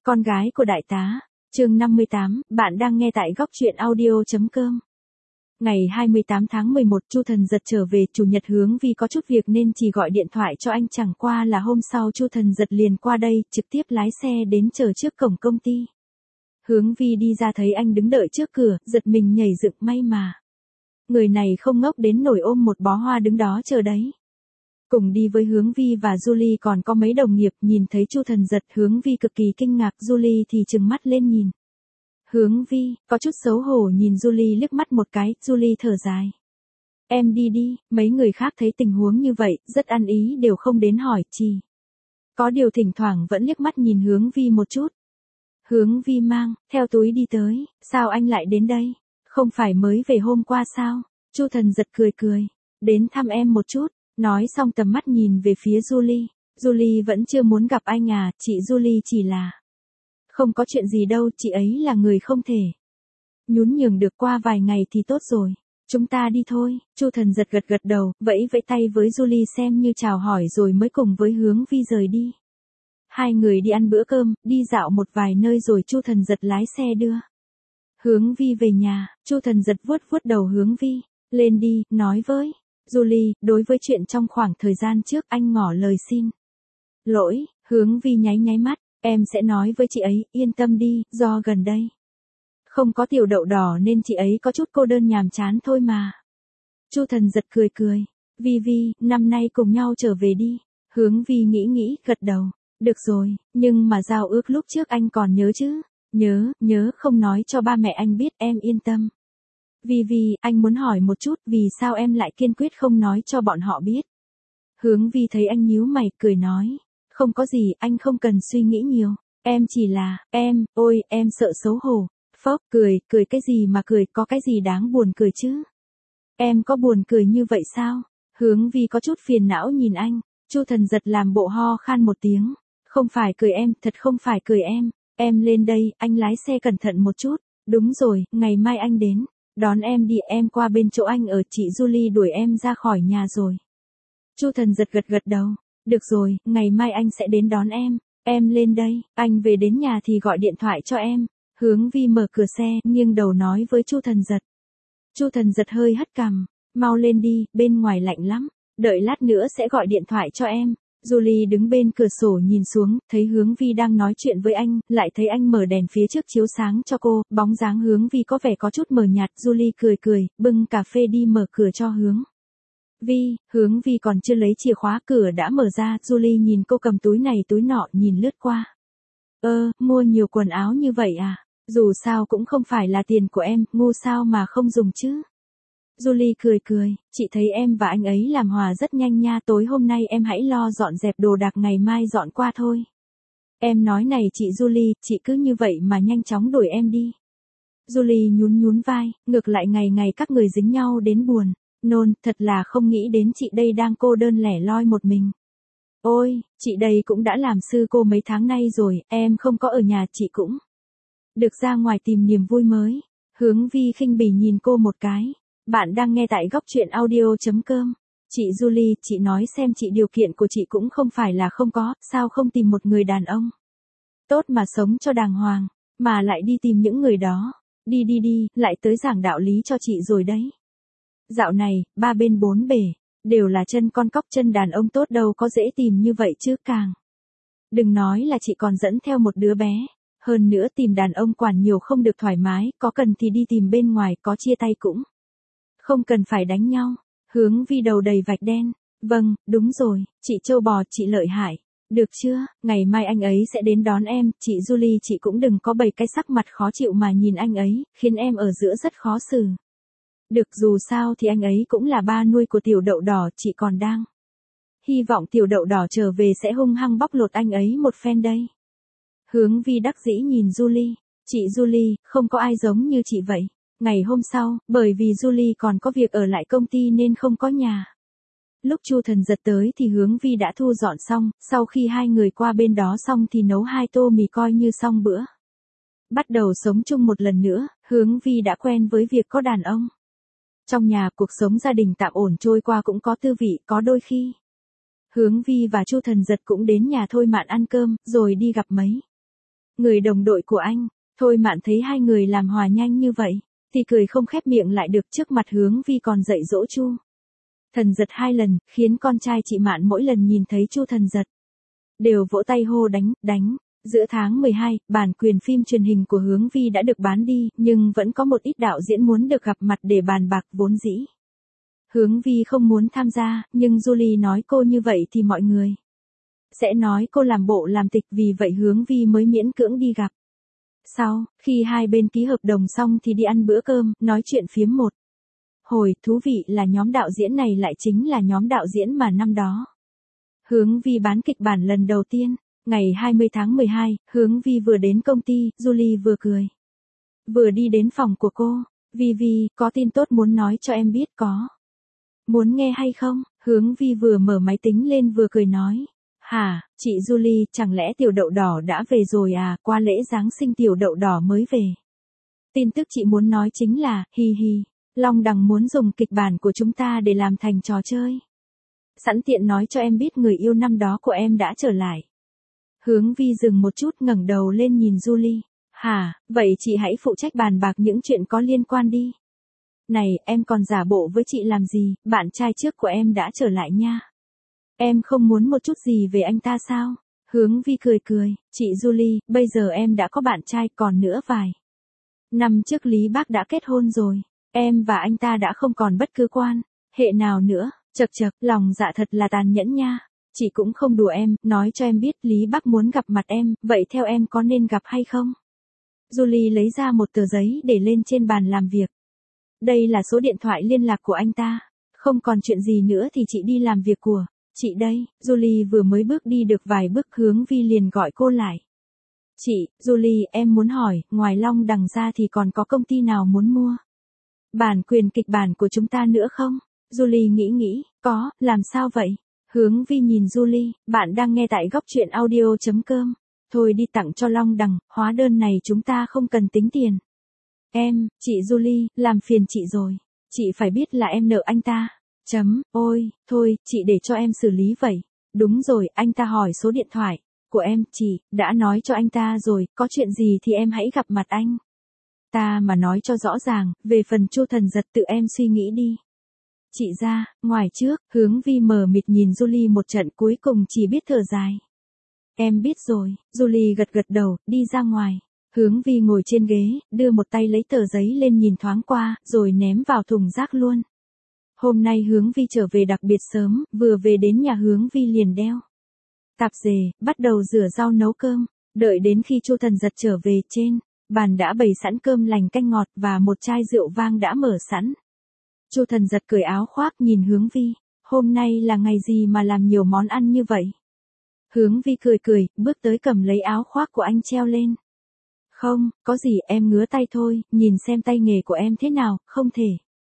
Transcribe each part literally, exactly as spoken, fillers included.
Con gái của đại tá, chương năm mươi tám, bạn đang nghe tại góc truyện audio.com. Ngày hai mươi tám tháng mười một, Chu Thần Giật trở về. Chủ nhật Hướng Vi có chút việc nên chỉ gọi điện thoại cho anh, chẳng qua là hôm sau Chu Thần Giật liền qua đây, trực tiếp lái xe đến chờ trước cổng công ty. Hướng Vi đi ra thấy anh đứng đợi trước cửa, giật mình nhảy dựng, may mà. Người này không ngốc đến nổi ôm một bó hoa đứng đó chờ đấy. Cùng đi với Hướng Vi và Julie còn có mấy đồng nghiệp. Nhìn thấy Chu Thần Giật, Hướng Vi cực kỳ kinh ngạc, Julie thì trừng mắt lên nhìn. Hướng Vi, có chút xấu hổ nhìn Julie liếc mắt một cái, Julie thở dài. Em đi đi, mấy người khác thấy tình huống như vậy, rất ăn ý đều không đến hỏi, chỉ. Có điều thỉnh thoảng vẫn liếc mắt nhìn Hướng Vi một chút. Hướng Vi mang theo túi đi tới, sao anh lại đến đây? Không phải mới về hôm qua sao? Chu Thần Giật cười cười, đến thăm em một chút. Nói xong tầm mắt nhìn về phía Julie. Julie vẫn chưa muốn gặp anh à, chị Julie chỉ là. Không có chuyện gì đâu, chị ấy là người không thể. Nhún nhường được, qua vài ngày thì tốt rồi. Chúng ta đi thôi. Chu Thần Giật gật gật đầu, vẫy vẫy tay với Julie xem như chào hỏi rồi mới cùng với Hướng Vi rời đi. Hai người đi ăn bữa cơm, đi dạo một vài nơi rồi Chu Thần Giật lái xe đưa Hướng Vi về nhà. Chu Thần Giật vuốt vuốt đầu Hướng Vi, lên đi, nói với Julie, đối với chuyện trong khoảng thời gian trước anh ngỏ lời xin lỗi. Hướng Vi nháy nháy mắt, em sẽ nói với chị ấy, yên tâm đi, do gần đây không có tiểu đậu đỏ nên chị ấy có chút cô đơn nhàm chán thôi mà. Chu Thần Giật cười cười, Vi Vi, năm nay cùng nhau trở về đi. Hướng Vi nghĩ nghĩ, gật đầu, được rồi, nhưng mà giao ước lúc trước anh còn nhớ chứ? Nhớ, nhớ, không nói cho ba mẹ anh biết, em yên tâm. Vi Vi, anh muốn hỏi một chút, vì sao em lại kiên quyết không nói cho bọn họ biết? Hướng Vi thấy anh nhíu mày, cười nói, không có gì, anh không cần suy nghĩ nhiều, em chỉ là, em, ôi, em sợ xấu hổ. Phốc, cười, cười cái gì mà cười, có cái gì đáng buồn cười chứ? Em có buồn cười như vậy sao? Hướng Vi có chút phiền não nhìn anh. Chu Thần Giật làm bộ ho khan một tiếng, không phải cười em, thật không phải cười em, em lên đây, anh lái xe cẩn thận một chút. Đúng rồi, ngày mai anh đến đón em đi, em qua bên chỗ anh ở, chị Julie đuổi em ra khỏi nhà rồi. Chu Thần Giật gật gật đầu, được rồi, ngày mai anh sẽ đến đón em, em lên đây, anh về đến nhà thì gọi điện thoại cho em. Hướng Vi mở cửa xe, nghiêng đầu nói với Chu Thần Giật. Chu Thần Giật hơi hất cằm, mau lên đi, bên ngoài lạnh lắm, đợi lát nữa sẽ gọi điện thoại cho em. Julie đứng bên cửa sổ nhìn xuống, thấy Hướng Vi đang nói chuyện với anh, lại thấy anh mở đèn phía trước chiếu sáng cho cô, bóng dáng Hướng Vi có vẻ có chút mờ nhạt. Julie cười cười, bưng cà phê đi mở cửa cho Hướng Vi. Hướng Vi còn chưa lấy chìa khóa, cửa đã mở ra. Julie nhìn cô cầm túi này túi nọ, nhìn lướt qua. Ơ, mua nhiều quần áo như vậy à? Dù sao cũng không phải là tiền của em, ngu sao mà không dùng chứ? Julie cười cười, chị thấy em và anh ấy làm hòa rất nhanh nha, tối hôm nay em hãy lo dọn dẹp đồ đạc, ngày mai dọn qua thôi. Em nói này chị Julie, chị cứ như vậy mà nhanh chóng đuổi em đi. Julie nhún nhún vai, ngược lại ngày ngày các người dính nhau đến buồn nôn, thật là không nghĩ đến chị đây đang cô đơn lẻ loi một mình. Ôi, chị đây cũng đã làm sư cô mấy tháng nay rồi, em không có ở nhà chị cũng được ra ngoài tìm niềm vui mới. Hướng Vi khinh bỉ nhìn cô một cái. Bạn đang nghe tại góc truyện audio.com. Chị Julie, chị nói xem, chị điều kiện của chị cũng không phải là không có, sao không tìm một người đàn ông tốt mà sống cho đàng hoàng, mà lại đi tìm những người đó. Đi đi đi, lại tới giảng đạo lý cho chị rồi đấy. Dạo này, ba bên bốn bể đều là chân con cóc, chân đàn ông tốt đâu có dễ tìm như vậy chứ, càng đừng nói là chị còn dẫn theo một đứa bé. Hơn nữa tìm đàn ông quản nhiều không được thoải mái, có cần thì đi tìm bên ngoài, có chia tay cũng không cần phải đánh nhau. Hướng Vi đầu đầy vạch đen. Vâng, đúng rồi, chị trâu bò, chị lợi hại. Được chưa, ngày mai anh ấy sẽ đến đón em, chị Julie, chị cũng đừng có bày cái sắc mặt khó chịu mà nhìn anh ấy, khiến em ở giữa rất khó xử. Được, dù sao thì anh ấy cũng là ba nuôi của tiểu đậu đỏ, chị còn đang hy vọng tiểu đậu đỏ trở về sẽ hung hăng bóc lột anh ấy một phen đây. Hướng Vi đắc dĩ nhìn Julie. Chị Julie, không có ai giống như chị vậy. Ngày hôm sau, bởi vì Julie còn có việc ở lại công ty nên không có nhà. Lúc Chu Thần Giật tới thì Hướng Vi đã thu dọn xong, sau khi hai người qua bên đó xong thì nấu hai tô mì coi như xong bữa. Bắt đầu sống chung một lần nữa, Hướng Vi đã quen với việc có đàn ông trong nhà, cuộc sống gia đình tạm ổn trôi qua cũng có tư vị. Có đôi khi Hướng Vi và Chu Thần Giật cũng đến nhà Thôi Mạn ăn cơm, rồi đi gặp mấy Người đồng đội của anh. Thôi Mạn thấy hai người làm hòa nhanh như vậy, thì cười không khép miệng lại được, trước mặt Hướng Vi còn dạy dỗ Chu Thần Giật hai lần, khiến con trai chị Mạn mỗi lần nhìn thấy Chu Thần Giật đều vỗ tay hô đánh, đánh. Giữa tháng mười hai, bản quyền phim truyền hình của Hướng Vi đã được bán đi, nhưng vẫn có một ít đạo diễn muốn được gặp mặt để bàn bạc. Vốn dĩ Hướng Vi không muốn tham gia, nhưng Julie nói cô như vậy thì mọi người sẽ nói cô làm bộ làm tịch, vì vậy Hướng Vi mới miễn cưỡng đi gặp. Sau, khi hai bên ký hợp đồng xong thì đi ăn bữa cơm, nói chuyện phiếm một hồi. Thú vị là nhóm đạo diễn này lại chính là nhóm đạo diễn mà năm đó Hướng Vi bán kịch bản lần đầu tiên. Ngày hai mươi tháng mười hai, Hướng Vi vừa đến công ty, Julie vừa cười vừa đi đến phòng của cô. Vi Vi, có tin tốt muốn nói cho em biết, có muốn nghe hay không? Hướng Vi vừa mở máy tính lên vừa cười nói. Hả, chị Julie, chẳng lẽ tiểu đậu đỏ đã về rồi à? Qua lễ Giáng sinh tiểu đậu đỏ mới về. Tin tức chị muốn nói chính là, hi hi, Long Đằng muốn dùng kịch bản của chúng ta để làm thành trò chơi. Sẵn tiện nói cho em biết người yêu năm đó của em đã trở lại. Hướng Vi dừng một chút, ngẩng đầu lên nhìn Julie. Hả, vậy chị hãy phụ trách bàn bạc những chuyện có liên quan đi. Này, em còn giả bộ với chị làm gì, bạn trai trước của em đã trở lại nha. Em không muốn một chút gì về anh ta sao? Hướng Vi cười cười, chị Julie, bây giờ em đã có bạn trai, còn nữa vài năm trước Lý Bác đã kết hôn rồi. Em và anh ta đã không còn bất cứ quan hệ nào nữa. Chật chật, lòng dạ thật là tàn nhẫn nha. Chị cũng không đùa em, nói cho em biết Lý Bác muốn gặp mặt em, vậy theo em có nên gặp hay không? Julie lấy ra một tờ giấy để lên trên bàn làm việc. Đây là số điện thoại liên lạc của anh ta. Không còn chuyện gì nữa thì chị đi làm việc của chị đây. Julie vừa mới bước đi được vài bước, Hướng Vi liền gọi cô lại. Chị, Julie, em muốn hỏi, ngoài Long Đằng ra thì còn có công ty nào muốn mua bản quyền kịch bản của chúng ta nữa không? Julie nghĩ nghĩ, có, làm sao vậy? Hướng Vi nhìn Julie, bạn đang nghe tại góc truyện audio chấm com. Thôi đi tặng cho Long Đằng, hóa đơn này chúng ta không cần tính tiền. Em, chị Julie, làm phiền chị rồi. Chị phải biết là em nợ anh ta. Chấm, ôi, thôi, chị để cho em xử lý vậy. Đúng rồi, anh ta hỏi số điện thoại của em, chị đã nói cho anh ta rồi, có chuyện gì thì em hãy gặp mặt anh ta mà nói cho rõ ràng, về phần Chu Thần Giật tự em suy nghĩ đi. Chị ra, ngoài trước, Hướng Vi mờ mịt nhìn Julie một trận, cuối cùng chỉ biết thở dài. Em biết rồi, Julie gật gật đầu, đi ra ngoài. Hướng Vi ngồi trên ghế, đưa một tay lấy tờ giấy lên nhìn thoáng qua, rồi ném vào thùng rác luôn. Hôm nay Hướng Vi trở về đặc biệt sớm, vừa về đến nhà Hướng Vi liền đeo tạp dề, bắt đầu rửa rau nấu cơm. Đợi đến khi Chu Thần Giật trở về, trên bàn đã bày sẵn cơm lành canh ngọt và một chai rượu vang đã mở sẵn. Chu Thần Giật cởi áo khoác nhìn Hướng Vi. Hôm nay là ngày gì mà làm nhiều món ăn như vậy? Hướng Vi cười cười, bước tới cầm lấy áo khoác của anh treo lên. Không, có gì, em ngứa tay thôi, nhìn xem tay nghề của em thế nào, không thể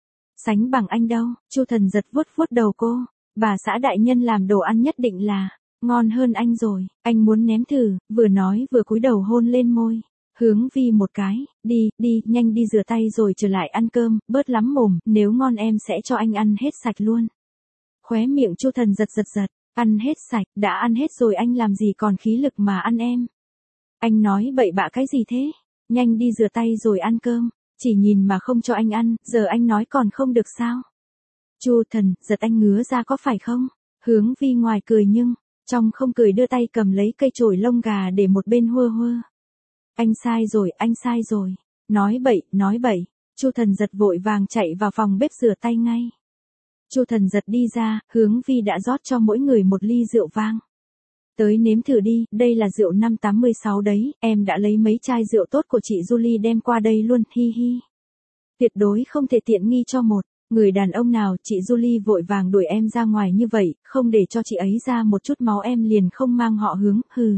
sánh bằng anh đâu. Chu Thần Giật vuốt vuốt đầu cô. Bà xã đại nhân làm đồ ăn nhất định là ngon hơn anh rồi, anh muốn nếm thử, vừa nói vừa cúi đầu hôn lên môi Hướng Vi một cái. Đi, đi, nhanh đi rửa tay rồi trở lại ăn cơm, bớt lắm mồm, nếu ngon em sẽ cho anh ăn hết sạch luôn. Khóe miệng Chu Thần giật giật giật, ăn hết sạch, đã ăn hết rồi anh làm gì còn khí lực mà ăn em. Anh nói bậy bạ cái gì thế? Nhanh đi rửa tay rồi ăn cơm, chỉ nhìn mà không cho anh ăn, giờ anh nói còn không được sao? Chu Thần giật anh ngứa ra có phải không? Hướng Vi ngoài cười nhưng trong không cười, đưa tay cầm lấy cây chổi lông gà để một bên hơ hơ. Anh sai rồi, anh sai rồi. Nói bậy, nói bậy. Chu Thần giật vội vàng chạy vào phòng bếp rửa tay ngay. Chu Thần giật đi ra, Hướng Vi đã rót cho mỗi người một ly rượu vang. Tới nếm thử đi, đây là rượu năm tám sáu đấy, em đã lấy mấy chai rượu tốt của chị Julie đem qua đây luôn, hi hi. Tuyệt đối không thể tiện nghi cho một người đàn ông nào. Chị Julie vội vàng đuổi em ra ngoài như vậy, không để cho chị ấy ra một chút máu em liền không mang họ Hướng, hừ.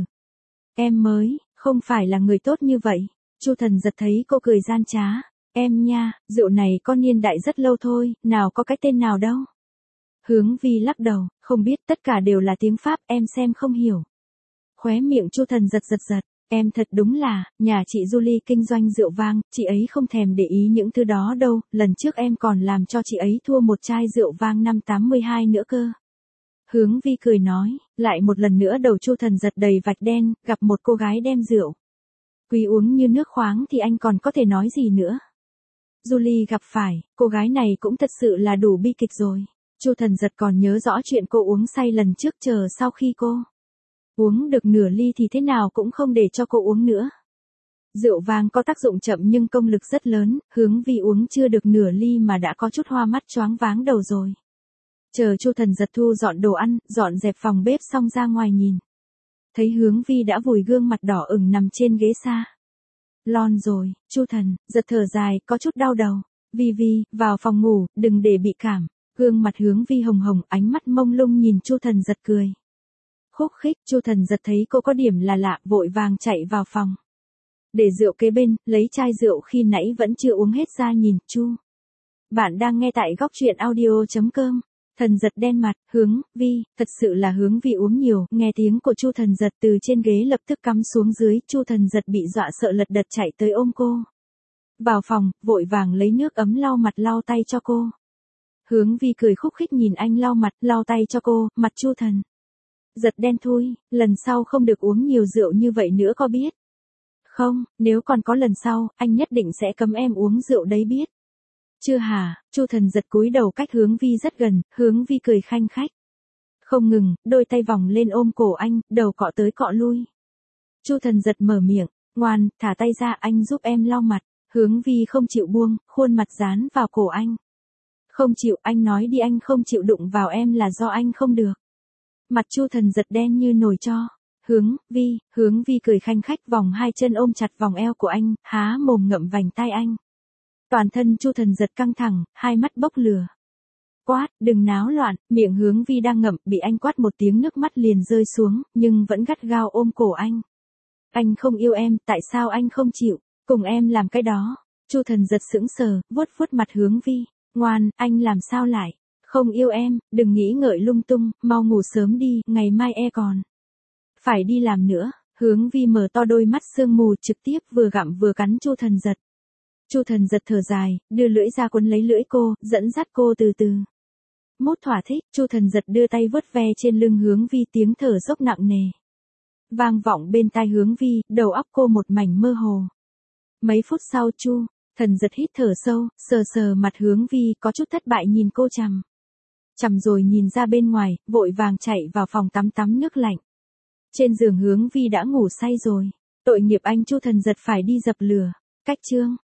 Em mới không phải là người tốt như vậy. Chu Thần giật thấy cô cười gian trá. Em nha, rượu này có niên đại rất lâu thôi, nào có cái tên nào đâu. Hướng Vi lắc đầu, không biết, tất cả đều là tiếng Pháp, em xem không hiểu. Khóe miệng Chu Thần giật giật giật, em thật đúng là, nhà chị Julie kinh doanh rượu vang, chị ấy không thèm để ý những thứ đó đâu, lần trước em còn làm cho chị ấy thua một chai rượu vang năm tám hai nữa cơ. Hướng Vi cười nói, lại một lần nữa đầu Chu Thần giật đầy vạch đen, gặp một cô gái đem rượu Quý uống như nước khoáng thì anh còn có thể nói gì nữa. Julie gặp phải, cô gái này cũng thật sự là đủ bi kịch rồi. Chu Thần Giật còn nhớ rõ chuyện cô uống say lần trước, chờ sau khi cô uống được nửa ly thì thế nào cũng không để cho cô uống nữa. Rượu vang có tác dụng chậm nhưng công lực rất lớn, Hướng Vi uống chưa được nửa ly mà đã có chút hoa mắt choáng váng đầu rồi. Chờ Chu Thần Giật thu dọn đồ ăn, dọn dẹp phòng bếp xong ra ngoài nhìn. Thấy Hướng Vi đã vùi gương mặt đỏ ửng nằm trên ghế xa lon rồi, Chu Thần Giật thở dài, có chút đau đầu. Vi Vi, vào phòng ngủ, đừng để bị cảm. Gương mặt Hướng Vi hồng hồng, ánh mắt mông lung nhìn Chu Thần Giật cười khúc khích. Chu Thần Giật thấy cô có điểm là lạ, vội vàng chạy vào phòng. Để rượu kế bên, lấy chai rượu khi nãy vẫn chưa uống hết ra nhìn. Chu, bạn đang nghe tại góc truyện audio chấm com. Thần Giật đen mặt, Hướng Vi, thật sự là Hướng Vi uống nhiều. Nghe tiếng của Chu Thần Giật từ trên ghế lập tức cắm xuống dưới. Chu Thần Giật bị dọa sợ lật đật chạy tới ôm cô vào phòng, vội vàng lấy nước ấm lau mặt lau tay cho cô. Hướng Vi cười khúc khích nhìn anh lau mặt, lau tay cho cô. Mặt Chu Thần Giật đen thui, lần sau không được uống nhiều rượu như vậy nữa có biết không? Nếu còn có lần sau, anh nhất định sẽ cấm em uống rượu đấy biết chưa hả? Chu Thần Giật cúi đầu cách Hướng Vi rất gần, Hướng Vi cười khanh khách không ngừng, đôi tay vòng lên ôm cổ anh, đầu cọ tới cọ lui. Chu Thần Giật mở miệng, ngoan, thả tay ra, anh giúp em lau mặt. Hướng Vi không chịu buông, khuôn mặt dán vào cổ anh. Không chịu, anh nói đi, anh không chịu đụng vào em là do anh không được. Mặt Chu Thần Giật đen như nồi tro. Hướng Vi, Hướng Vi cười khanh khách vòng hai chân ôm chặt vòng eo của anh, há mồm ngậm vành tai anh. Toàn thân Chu Thần Giật căng thẳng, hai mắt bốc lửa. Quát, đừng náo loạn. Miệng Hướng Vi đang ngậm, bị anh quát một tiếng nước mắt liền rơi xuống, nhưng vẫn gắt gao ôm cổ anh. Anh không yêu em, tại sao anh không chịu cùng em làm cái đó? Chu Thần Giật sững sờ, vuốt vuốt mặt Hướng Vi. Ngoan, anh làm sao lại không yêu em? Đừng nghĩ ngợi lung tung, mau ngủ sớm đi, ngày mai e còn phải đi làm nữa. Hướng Vi mở to đôi mắt sương mù, trực tiếp vừa gặm vừa cắn Chu Thần Giật. Chu Thần Giật thở dài, đưa lưỡi ra quấn lấy lưỡi cô, dẫn dắt cô từ từ mút thỏa thích. Chu Thần Giật đưa tay vuốt ve trên lưng Hướng Vi, tiếng thở dốc nặng nề vang vọng bên tai Hướng Vi, đầu óc cô một mảnh mơ hồ. Mấy phút sau, Chu Thần Giật hít thở sâu, sờ sờ mặt Hướng Vi, có chút thất bại nhìn cô chằm chằm rồi nhìn ra bên ngoài, vội vàng chạy vào phòng tắm tắm nước lạnh. Trên giường Hướng Vi đã ngủ say rồi. Tội nghiệp anh. Chu Thần Giật phải đi dập lửa. Cách chương